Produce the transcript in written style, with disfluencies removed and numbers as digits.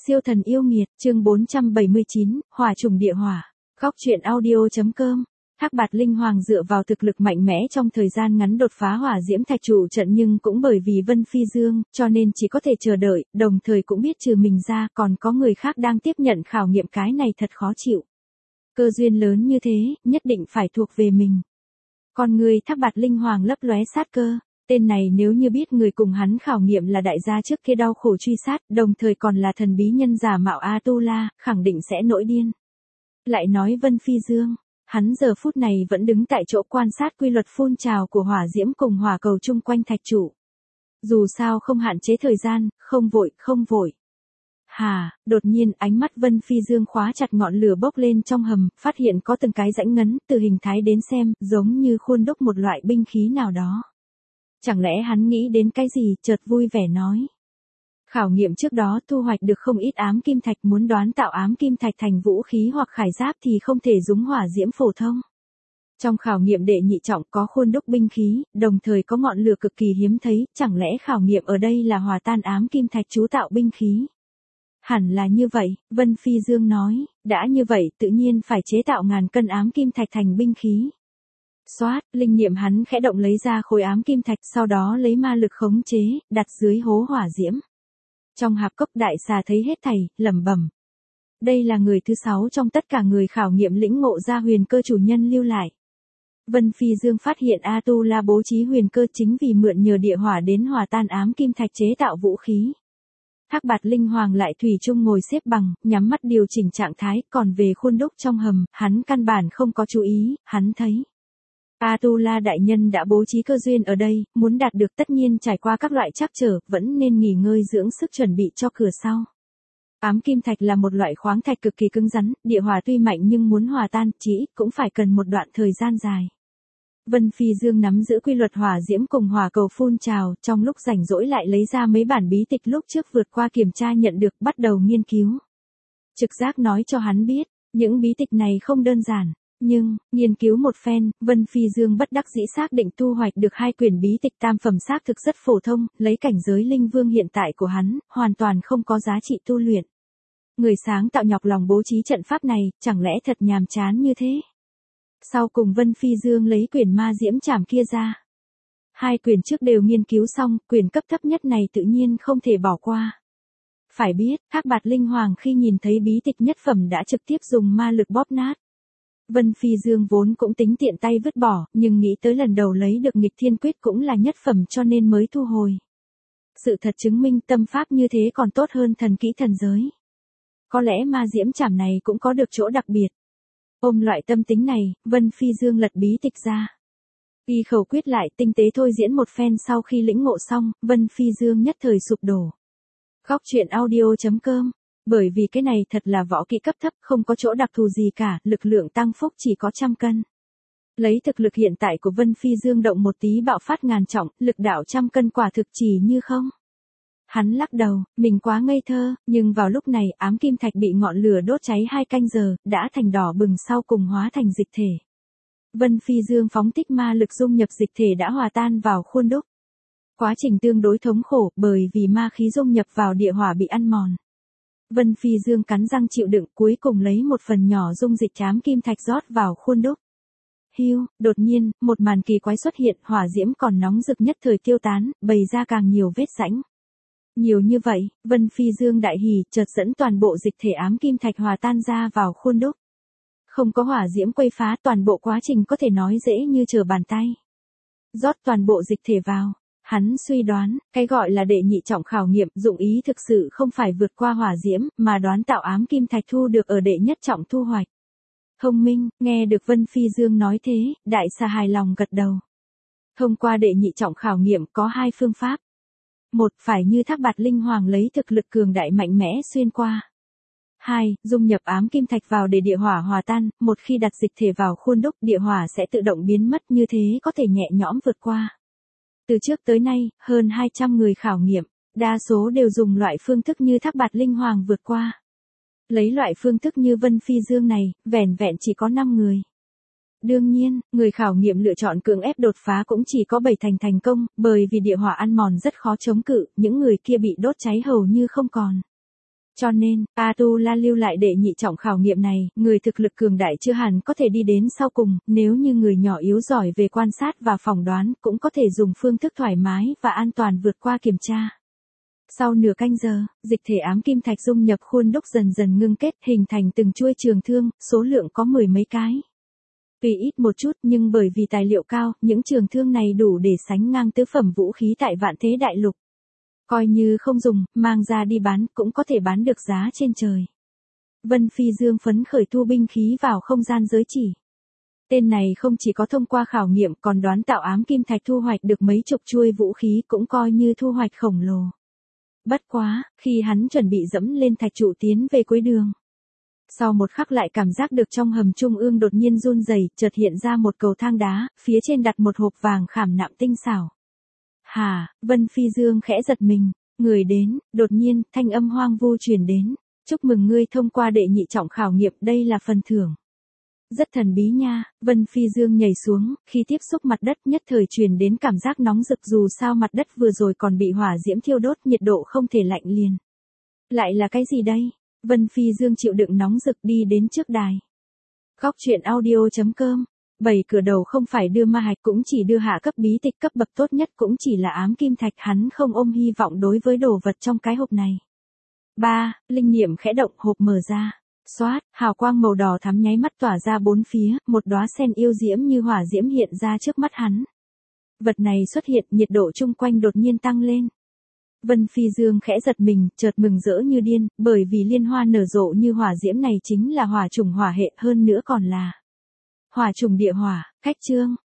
Siêu thần yêu nghiệt, chương 479, hỏa trùng địa hỏa. Góc truyện audio.com. Thác Bạt Linh Hoàng dựa vào thực lực mạnh mẽ trong thời gian ngắn đột phá hỏa diễm thạch trụ trận, nhưng cũng bởi vì Vân Phi Dương, cho nên chỉ có thể chờ đợi, đồng thời cũng biết trừ mình ra còn có người khác đang tiếp nhận khảo nghiệm, cái này thật khó chịu. Cơ duyên lớn như thế, nhất định phải thuộc về mình. Con người Thác Bạt Linh Hoàng lấp lóe sát cơ. Tên này nếu như biết người cùng hắn khảo nghiệm là đại gia trước kia đau khổ truy sát, đồng thời còn là thần bí nhân giả mạo Atula, khẳng định sẽ nổi điên. Lại nói Vân Phi Dương, hắn giờ phút này vẫn đứng tại chỗ quan sát quy luật phun trào của hỏa diễm cùng hỏa cầu chung quanh thạch trụ. Dù sao không hạn chế thời gian, không vội. Đột nhiên ánh mắt Vân Phi Dương khóa chặt ngọn lửa bốc lên trong hầm, phát hiện có từng cái rãnh ngấn, từ hình thái đến xem, giống như khuôn đúc một loại binh khí nào đó. Chẳng lẽ hắn nghĩ đến cái gì, chợt vui vẻ nói. Khảo nghiệm trước đó thu hoạch được không ít ám kim thạch, muốn đoán tạo ám kim thạch thành vũ khí hoặc khải giáp thì không thể dùng hỏa diễm phổ thông. Trong khảo nghiệm đệ nhị trọng có khuôn đúc binh khí, đồng thời có ngọn lửa cực kỳ hiếm thấy, chẳng lẽ khảo nghiệm ở đây là hòa tan ám kim thạch chú tạo binh khí? Hẳn là như vậy, Vân Phi Dương nói, đã như vậy tự nhiên phải chế tạo ngàn cân ám kim thạch thành binh khí. Xoát, linh niệm hắn khẽ động lấy ra khối ám kim thạch, sau đó lấy ma lực khống chế, đặt dưới hố hỏa diễm. Trong hạp cốc đại xà thấy hết thảy, lẩm bẩm. Đây là người thứ 6 trong tất cả người khảo nghiệm lĩnh ngộ ra huyền cơ chủ nhân lưu lại. Vân Phi Dương phát hiện Atula bố trí huyền cơ chính vì mượn nhờ địa hỏa đến hòa tan ám kim thạch chế tạo vũ khí. Thác Bạt Linh Hoàng lại thủy chung ngồi xếp bằng, nhắm mắt điều chỉnh trạng thái, còn về khuôn đúc trong hầm, hắn căn bản không có chú ý, hắn thấy. Atula đại nhân đã bố trí cơ duyên ở đây, muốn đạt được tất nhiên trải qua các loại trắc trở, vẫn nên nghỉ ngơi dưỡng sức chuẩn bị cho cửa sau. Ám kim thạch là một loại khoáng thạch cực kỳ cứng rắn, địa hỏa tuy mạnh nhưng muốn hòa tan, chỉ cũng phải cần một đoạn thời gian dài. Vân Phi Dương nắm giữ quy luật hỏa diễm cùng hỏa cầu phun trào, trong lúc rảnh rỗi lại lấy ra mấy bản bí tịch lúc trước vượt qua kiểm tra nhận được, bắt đầu nghiên cứu. Trực giác nói cho hắn biết, những bí tịch này không đơn giản. Nhưng, nghiên cứu một phen, Vân Phi Dương bất đắc dĩ xác định thu hoạch được 2 quyển bí tịch tam phẩm xác thực rất phổ thông, lấy cảnh giới linh vương hiện tại của hắn, hoàn toàn không có giá trị tu luyện. Người sáng tạo nhọc lòng bố trí trận pháp này, chẳng lẽ thật nhàm chán như thế? Sau cùng Vân Phi Dương lấy quyển ma diễm trảm kia ra. 2 quyển trước đều nghiên cứu xong, quyển cấp thấp nhất này tự nhiên không thể bỏ qua. Phải biết, Thác Bạt Linh Hoàng khi nhìn thấy bí tịch nhất phẩm đã trực tiếp dùng ma lực bóp nát. Vân Phi Dương vốn cũng tính tiện tay vứt bỏ, nhưng nghĩ tới lần đầu lấy được nghịch thiên quyết cũng là nhất phẩm cho nên mới thu hồi. Sự thật chứng minh tâm pháp như thế còn tốt hơn thần kỹ thần giới. Có lẽ ma diễm trảm này cũng có được chỗ đặc biệt. Ôm loại tâm tính này, Vân Phi Dương lật bí tịch ra. Y khẩu quyết lại tinh tế thôi diễn một phen, sau khi lĩnh ngộ xong, Vân Phi Dương nhất thời sụp đổ. Góc truyện audio.com. Bởi vì cái này thật là võ kỹ cấp thấp, không có chỗ đặc thù gì cả, lực lượng tăng phúc chỉ có 100 cân. Lấy thực lực hiện tại của Vân Phi Dương động một tí bạo phát ngàn trọng, lực đạo 100 cân quả thực chỉ như không. Hắn lắc đầu, mình quá ngây thơ, nhưng vào lúc này ám kim thạch bị ngọn lửa đốt cháy 2 canh giờ, đã thành đỏ bừng, sau cùng hóa thành dịch thể. Vân Phi Dương phóng thích ma lực dung nhập dịch thể đã hòa tan vào khuôn đúc. Quá trình tương đối thống khổ, bởi vì ma khí dung nhập vào địa hỏa bị ăn mòn. Vân Phi Dương cắn răng chịu đựng, cuối cùng lấy một phần nhỏ dung dịch ám kim thạch rót vào khuôn đúc. Hiu, đột nhiên, một màn kỳ quái xuất hiện, hỏa diễm còn nóng rực nhất thời tiêu tán, bày ra càng nhiều vết rãnh. Nhiều như vậy, Vân Phi Dương đại hỉ, chợt dẫn toàn bộ dịch thể ám kim thạch hòa tan ra vào khuôn đúc. Không có hỏa diễm quấy phá, toàn bộ quá trình có thể nói dễ như trở bàn tay. Rót toàn bộ dịch thể vào. Hắn suy đoán, cái gọi là đệ nhị trọng khảo nghiệm, dụng ý thực sự không phải vượt qua hỏa diễm, mà đoán tạo ám kim thạch thu được ở đệ nhất trọng thu hoạch. Thông minh, nghe được Vân Phi Dương nói thế, đại xà hài lòng gật đầu. Thông qua đệ nhị trọng khảo nghiệm có 2 phương pháp. Một, phải như Thác Bạt Linh Hoàng lấy thực lực cường đại mạnh mẽ xuyên qua. 2, dung nhập ám kim thạch vào để địa hỏa hòa tan, một khi đặt dịch thể vào khuôn đúc, địa hỏa sẽ tự động biến mất, như thế có thể nhẹ nhõm vượt qua. Từ trước tới nay, hơn 200 người khảo nghiệm, đa số đều dùng loại phương thức như Thác Bạt Linh Hoàng vượt qua. Lấy loại phương thức như Vân Phi Dương này, vẻn vẹn chỉ có 5 người. Đương nhiên, người khảo nghiệm lựa chọn cưỡng ép đột phá cũng chỉ có 7 thành công, bởi vì địa hỏa ăn mòn rất khó chống cự, những người kia bị đốt cháy hầu như không còn. Cho nên, Atula lưu lại đệ nhị trọng khảo nghiệm này, người thực lực cường đại chưa hẳn có thể đi đến sau cùng, nếu như người nhỏ yếu giỏi về quan sát và phỏng đoán, cũng có thể dùng phương thức thoải mái và an toàn vượt qua kiểm tra. Sau nửa canh giờ, dịch thể ám kim thạch dung nhập khuôn đúc dần dần ngưng kết, hình thành từng chuôi trường thương, số lượng có 10 mấy cái. Tuy ít một chút nhưng bởi vì tài liệu cao, những trường thương này đủ để sánh ngang tứ phẩm vũ khí tại vạn thế đại lục. Coi như không dùng, mang ra đi bán, cũng có thể bán được giá trên trời. Vân Phi Dương phấn khởi thu binh khí vào không gian giới chỉ. Tên này không chỉ có thông qua khảo nghiệm còn đoán tạo ám kim thạch thu hoạch được mấy chục chuôi vũ khí cũng coi như thu hoạch khổng lồ. Bất quá, khi hắn chuẩn bị dẫm lên thạch trụ tiến về cuối đường. Sau một khắc lại cảm giác được trong hầm trung ương đột nhiên run rẩy, chợt hiện ra một cầu thang đá, phía trên đặt một hộp vàng khảm nạm tinh xảo. Hà, Vân Phi Dương khẽ giật mình, người đến, đột nhiên, thanh âm hoang vu truyền đến. Chúc mừng ngươi thông qua đệ nhị trọng khảo nghiệm, đây là phần thưởng. Rất thần bí nha, Vân Phi Dương nhảy xuống, khi tiếp xúc mặt đất nhất thời truyền đến cảm giác nóng rực dù sao mặt đất vừa rồi còn bị hỏa diễm thiêu đốt nhiệt độ không thể lạnh liền. Lại là cái gì đây? Vân Phi Dương chịu đựng nóng rực đi đến trước đài. Góc truyện audio.com 7 cửa đầu không phải đưa ma hạch cũng chỉ đưa hạ cấp bí tịch cấp bậc tốt nhất cũng chỉ là ám kim thạch hắn không ôm hy vọng đối với đồ vật trong cái hộp này. 3. Linh niệm khẽ động hộp mở ra. Xoát, hào quang màu đỏ thắm nháy mắt tỏa ra bốn phía, một đóa sen yêu diễm như hỏa diễm hiện ra trước mắt hắn. Vật này xuất hiện nhiệt độ chung quanh đột nhiên tăng lên. Vân Phi Dương khẽ giật mình, chợt mừng rỡ như điên, bởi vì liên hoa nở rộ như hỏa diễm này chính là hỏa chủng hỏa hệ hơn nữa còn là hỏa chủng địa hỏa, cách chương.